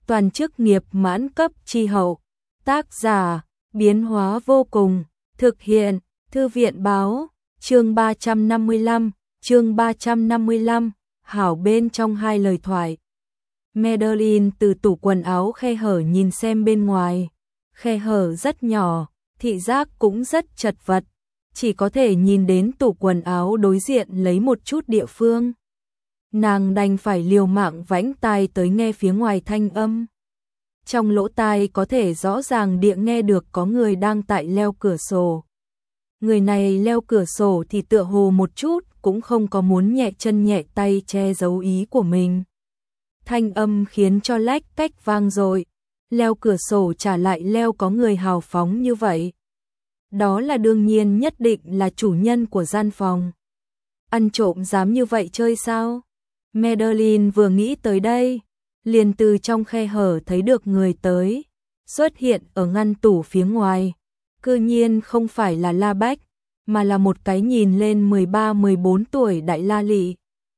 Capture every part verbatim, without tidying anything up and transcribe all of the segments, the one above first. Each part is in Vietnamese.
toàn chức nghiệp mãn cấp chi hậu. Tác giả, biến hóa vô cùng, thực hiện, thư viện báo, chương ba trăm năm mươi lăm, chương ba trăm năm mươi lăm, hảo bên trong hai lời thoại. Madeline từ tủ quần áo khe hở nhìn xem bên ngoài, khe hở rất nhỏ, thị giác cũng rất chật vật, chỉ có thể nhìn đến tủ quần áo đối diện lấy một chút địa phương. Nàng đành phải liều mạng vãnh tai tới nghe phía ngoài thanh âm. Trong lỗ tai có thể rõ ràng địa nghe được có người đang tại leo cửa sổ. Người này leo cửa sổ thì tựa hồ một chút cũng không có muốn nhẹ chân nhẹ tay che giấu ý của mình. Thanh âm khiến cho lách cách vang dội, leo cửa sổ trả lại leo có người hào phóng như vậy. Đó là đương nhiên nhất định là chủ nhân của gian phòng. Ăn trộm dám như vậy chơi sao? Madeline vừa nghĩ tới đây, liền từ trong khe hở thấy được người tới, xuất hiện ở ngăn tủ phía ngoài. Cư nhiên không phải là La Bách, mà là một cái nhìn lên mười ba mười bốn tuổi đại la lị.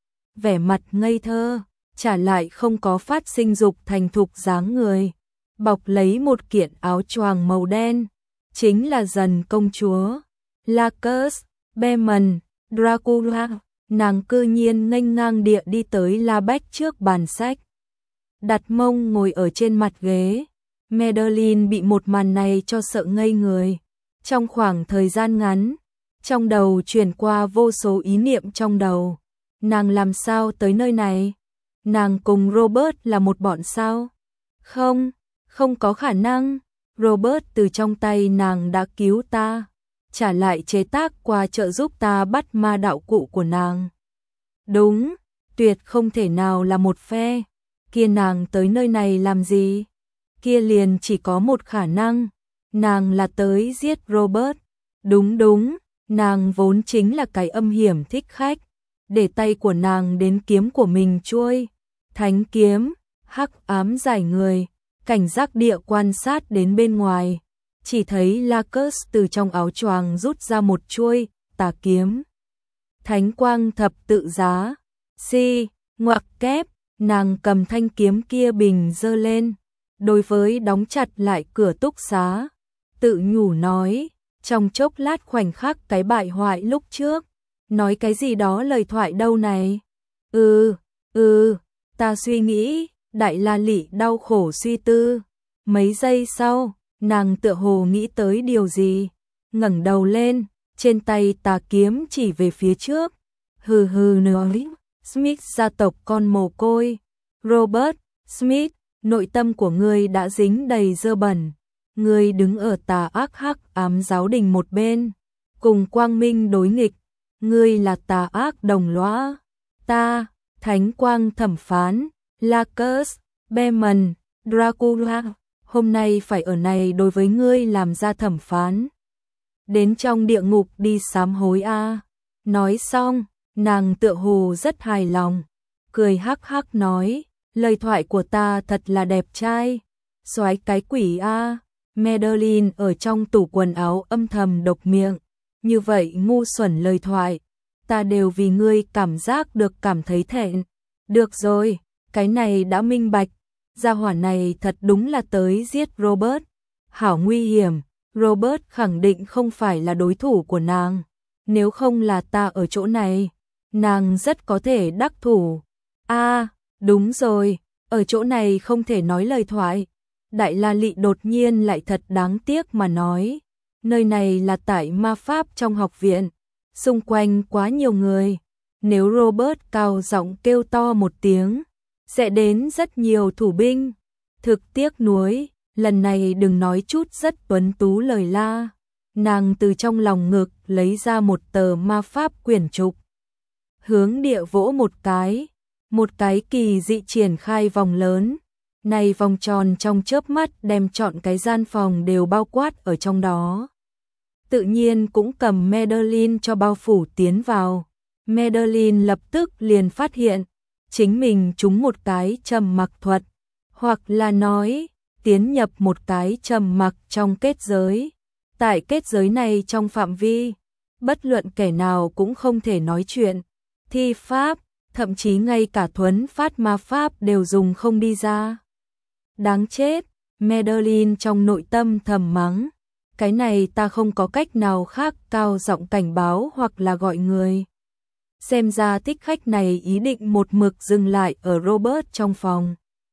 Vẻ mặt ngây thơ, trả lại không có phát sinh dục thành thục dáng người, bọc lấy một kiện áo choàng màu đen, chính là dần công chúa, Lacus, Behrman, Dracula. Nàng cư nhiên nghênh ngang địa đi tới La Bách trước bàn sách, đặt mông ngồi ở trên mặt ghế. Madeline bị một màn này cho sợ ngây người. Trong khoảng thời gian ngắn, trong đầu chuyển qua vô số ý niệm trong đầu. Nàng làm sao tới nơi này? Nàng cùng Robert là một bọn sao? Không, không có khả năng. Robert từ trong tay nàng đã cứu ta, trả lại chế tác qua trợ giúp ta bắt ma đạo cụ của nàng. Đúng, tuyệt không thể nào là một phe. Kia nàng tới nơi này làm gì? Kia liền chỉ có một khả năng, nàng là tới giết Robert. Đúng đúng, nàng vốn chính là cái âm hiểm thích khách, để tay của nàng đến kiếm của mình trôi. Thánh kiếm, hắc ám giải người, cảnh giác địa quan sát đến bên ngoài. Chỉ thấy Lacus từ trong áo choàng rút ra một chuôi tà kiếm. Thánh quang thập tự giá, si, ngoặc kép, nàng cầm thanh kiếm kia bình giơ lên, đối với đóng chặt lại cửa túc xá, tự nhủ nói, trong chốc lát khoảnh khắc cái bại hoại lúc trước, nói cái gì đó lời thoại đâu này. Ừ, ừ, ta suy nghĩ, đại la lị đau khổ suy tư. Mấy giây sau, nàng tựa hồ nghĩ tới điều gì, ngẩng đầu lên, trên tay tà kiếm chỉ về phía trước. Hừ hừ nói, Smith gia tộc con mồ côi, Robert Smith, nội tâm của ngươi đã dính đầy dơ bẩn. Ngươi đứng ở tà ác hắc ám giáo đình một bên, cùng quang minh đối nghịch. Ngươi là tà ác đồng lõa. Ta, thánh quang thẩm phán, Lacus, Behrman, Dracula, hôm nay phải ở này đối với ngươi làm ra thẩm phán. Đến trong địa ngục đi sám hối a. Nói xong, nàng tựa hồ rất hài lòng, cười hắc hắc nói, lời thoại của ta thật là đẹp trai. Soái cái quỷ a. Madeline ở trong tủ quần áo âm thầm độc miệng, như vậy ngu xuẩn lời thoại, ta đều vì ngươi cảm giác được cảm thấy thẹn. Được rồi, cái này đã minh bạch, gia hỏa này thật đúng là tới giết Robert. Hảo nguy hiểm, Robert khẳng định không phải là đối thủ của nàng. Nếu không là ta ở chỗ này, nàng rất có thể đắc thủ. A, à, đúng rồi, ở chỗ này không thể nói lời thoại. Đại la lị đột nhiên lại thật đáng tiếc mà nói, nơi này là tại ma pháp trong học viện, xung quanh quá nhiều người. Nếu Robert cao giọng kêu to một tiếng, sẽ đến rất nhiều thủ binh. Thực tiếc nuối, lần này đừng nói chút rất tuấn tú lời la. Nàng từ trong lòng ngực lấy ra một tờ ma pháp quyển trục, hướng địa vỗ một cái, một cái kỳ dị triển khai vòng lớn. Này vòng tròn trong chớp mắt đem trọn cái gian phòng đều bao quát ở trong đó. Tự nhiên cũng cầm Madeline cho bao phủ tiến vào. Madeline lập tức liền phát hiện, chính mình trúng một cái trầm mặc thuật, hoặc là nói, tiến nhập một cái trầm mặc trong kết giới. Tại kết giới này trong phạm vi, bất luận kẻ nào cũng không thể nói chuyện, thi pháp, thậm chí ngay cả thuấn phát ma pháp đều dùng không đi ra. Đáng chết, Madeline trong nội tâm thầm mắng. Cái này ta không có cách nào khác, cao giọng cảnh báo hoặc là gọi người. Xem ra thích khách này ý định một mực dừng lại ở Robert trong phòng.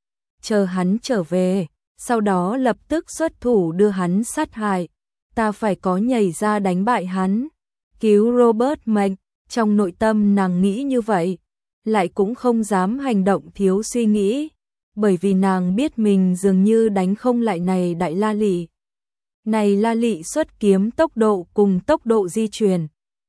Chờ hắn trở về, sau đó lập tức xuất thủ đưa hắn sát hại. Ta phải có nhảy ra đánh bại hắn, cứu Robert mệnh. Trong nội tâm nàng nghĩ như vậy, lại cũng không dám hành động thiếu suy nghĩ, bởi vì nàng biết mình dường như đánh không lại này đại la lị. Này la lị xuất kiếm tốc độ cùng tốc độ di chuyển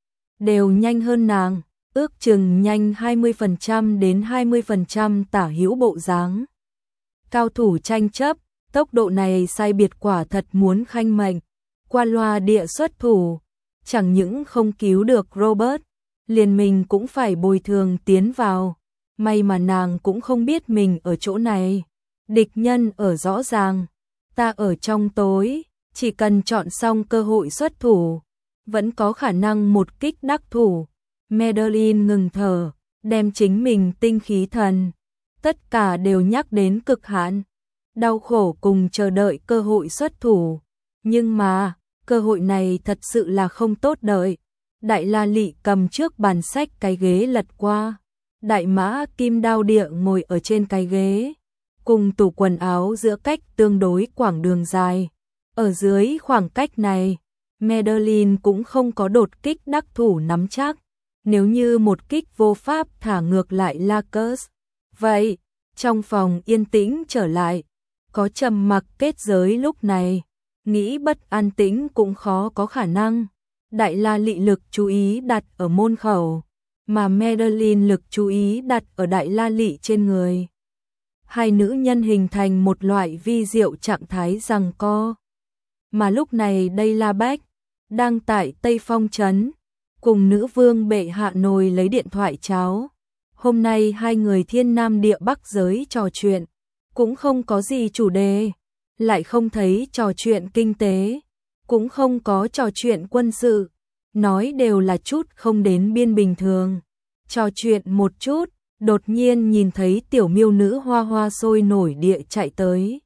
đều nhanh hơn nàng, ước chừng nhanh hai mươi phần trăm đến hai mươi phần trăm tả hữu bộ dáng. Cao thủ tranh chấp, tốc độ này sai biệt quả thật muốn khanh mệnh, qua loa địa xuất thủ, chẳng những không cứu được Robert, liền mình cũng phải bồi thường tiến vào. May mà nàng cũng không biết mình ở chỗ này, địch nhân ở rõ ràng, ta ở trong tối, chỉ cần chọn xong cơ hội xuất thủ, vẫn có khả năng một kích đắc thủ. Madeline ngừng thở, đem chính mình tinh khí thần, tất cả đều nhắc đến cực hạn, đau khổ cùng chờ đợi cơ hội xuất thủ. Nhưng mà, cơ hội này thật sự là không tốt đợi. Đại la lị cầm trước bàn sách cái ghế lật qua. Đại mã kim đao địa ngồi ở trên cái ghế, cùng tủ quần áo giữa cách tương đối quảng đường dài. Ở dưới khoảng cách này, Madeline cũng không có đột kích đắc thủ nắm chắc. Nếu như một kích vô pháp thả ngược lại Lacus, vậy, trong phòng yên tĩnh trở lại, có trầm mặc kết giới lúc này, nghĩ bất an tĩnh cũng khó có khả năng. Đại la lị lực chú ý đặt ở môn khẩu, mà Madeline lực chú ý đặt ở đại la lị trên người. Hai nữ nhân hình thành một loại vi diệu trạng thái giằng co. Mà lúc này đây La Bách đang tại Tây Phong trấn, cùng nữ vương bệ hạ nồi lấy điện thoại cháo. Hôm nay hai người thiên nam địa bắc giới trò chuyện, cũng không có gì chủ đề, lại không thấy trò chuyện kinh tế, cũng không có trò chuyện quân sự, nói đều là chút không đến biên bình thường. Trò chuyện một chút, đột nhiên nhìn thấy tiểu miêu nữ Hoa Hoa sôi nổi địa chạy tới.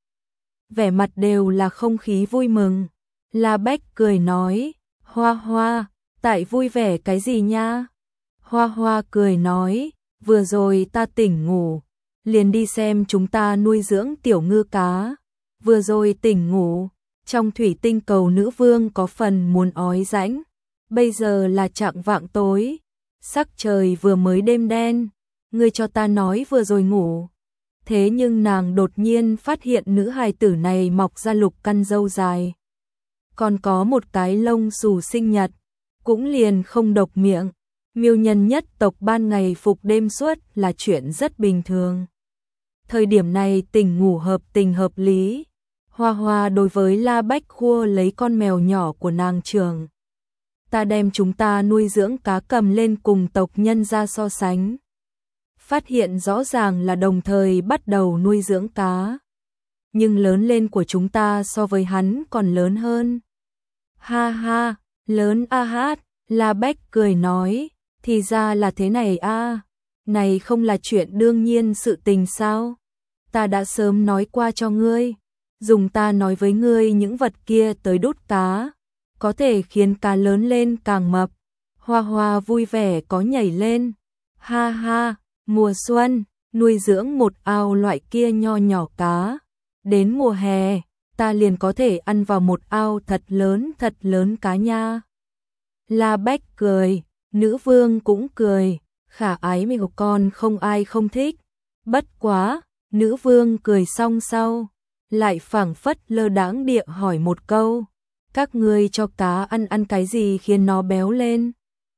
Vẻ mặt đều là không khí vui mừng. La Bách cười nói, Hoa Hoa, tại vui vẻ cái gì nha? Hoa Hoa cười nói, vừa rồi ta tỉnh ngủ, liền đi xem chúng ta nuôi dưỡng tiểu ngư cá. Vừa rồi tỉnh ngủ, trong thủy tinh cầu nữ vương có phần muốn ói rãnh. Bây giờ là chạng vạng tối, sắc trời vừa mới đêm đen, ngươi cho ta nói vừa rồi ngủ. Thế nhưng nàng đột nhiên phát hiện nữ hài tử này mọc ra lục căn râu dài, còn có một cái lông xù sinh nhật, cũng liền không độc miệng. Miêu nhân nhất tộc ban ngày phục đêm suốt là chuyện rất bình thường. Thời điểm này tỉnh ngủ hợp tình hợp lý. Hoa Hoa đối với La Bách khua lấy con mèo nhỏ của nàng trường. Ta đem chúng ta nuôi dưỡng cá cầm lên cùng tộc nhân ra so sánh. Phát hiện rõ ràng là đồng thời bắt đầu nuôi dưỡng cá. Nhưng lớn lên của chúng ta so với hắn còn lớn hơn. Ha ha, lớn a hát, La Bách cười nói, thì ra là thế này a, này không là chuyện đương nhiên sự tình sao? Ta đã sớm nói qua cho ngươi, dùng ta nói với ngươi những vật kia tới đút cá, có thể khiến cá lớn lên càng mập. Hoa Hoa vui vẻ có nhảy lên, ha ha, mùa xuân, nuôi dưỡng một ao loại kia nho nhỏ cá, đến mùa hè, ta liền có thể ăn vào một ao thật lớn thật lớn cá nha. La Bách cười, nữ vương cũng cười, khả ái mèo con không ai không thích. Bất quá, nữ vương cười xong sau, lại phảng phất lơ đãng địa hỏi một câu, các ngươi cho cá ăn ăn cái gì khiến nó béo lên?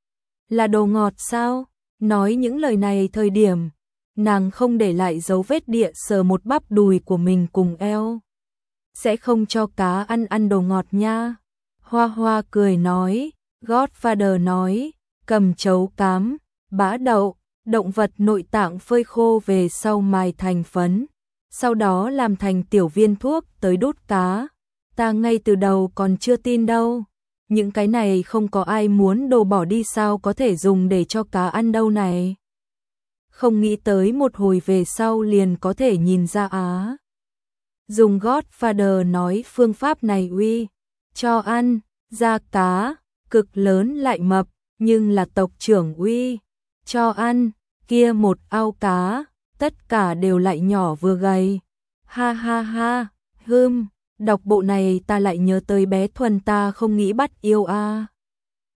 Là đồ ngọt sao? Nói những lời này thời điểm, nàng không để lại dấu vết địa sờ một bắp đùi của mình cùng eo. Sẽ không cho cá ăn ăn đồ ngọt nha. Hoa Hoa cười nói, Godfather nói, cầm chấu cám, bã đậu, động vật nội tạng phơi khô về sau mài thành phấn, sau đó làm thành tiểu viên thuốc tới đút cá. Ta ngay từ đầu còn chưa tin đâu. Những cái này không có ai muốn đồ bỏ đi sao có thể dùng để cho cá ăn đâu này. Không nghĩ tới một hồi về sau liền có thể nhìn ra á. dùng Godfather nói phương pháp này uy, cho ăn, da cá, cực lớn lại mập, nhưng là tộc trưởng uy, cho ăn, kia một ao cá, tất cả đều lại nhỏ vừa gầy. Ha ha ha, hưm, đọc bộ này ta lại nhớ tới bé Thuần ta không nghĩ bắt yêu a.